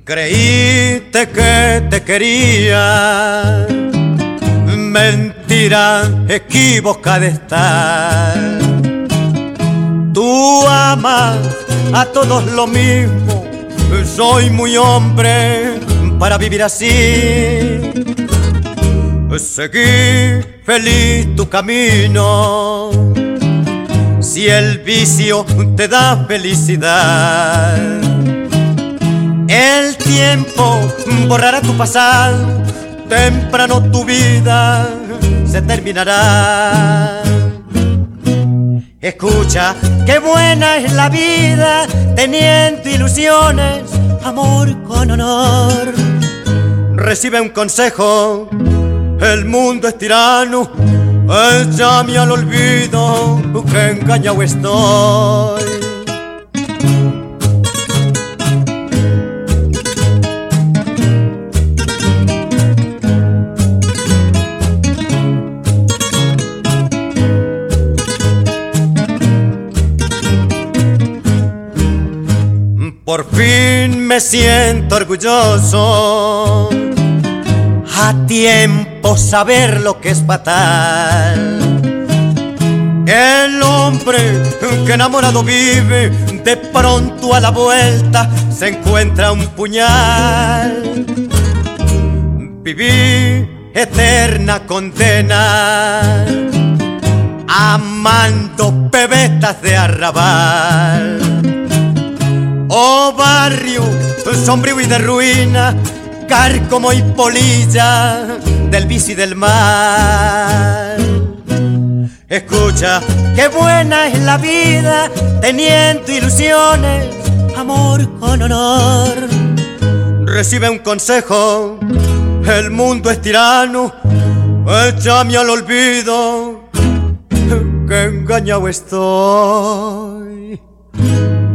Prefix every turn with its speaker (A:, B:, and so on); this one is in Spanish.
A: Creíste que te quería, mentira equivocada está. Tú amas a todos lo mismo, soy muy hombre para vivir así. Seguí feliz tu camino, si el vicio te da felicidad. El tiempo borrará tu pasado, temprano tu vida se terminará. Escucha, qué buena es la vida, teniendo ilusiones, amor con honor. Recibe un consejo, el mundo es tirano, échame al olvido, que engañado estoy. Por fin me siento orgulloso, a tiempo saber lo que es fatal. El hombre que enamorado vive, de pronto a la vuelta se encuentra un puñal. Viví eterna condena, amando pebetas de arrabal. Oh barrio sombrío y de ruina, cárcomo y polilla del vicio y del mal. Escucha, qué buena es la vida, teniendo ilusiones, amor con honor. Recibe un consejo, el mundo es tirano, échame al olvido, que engañado estoy.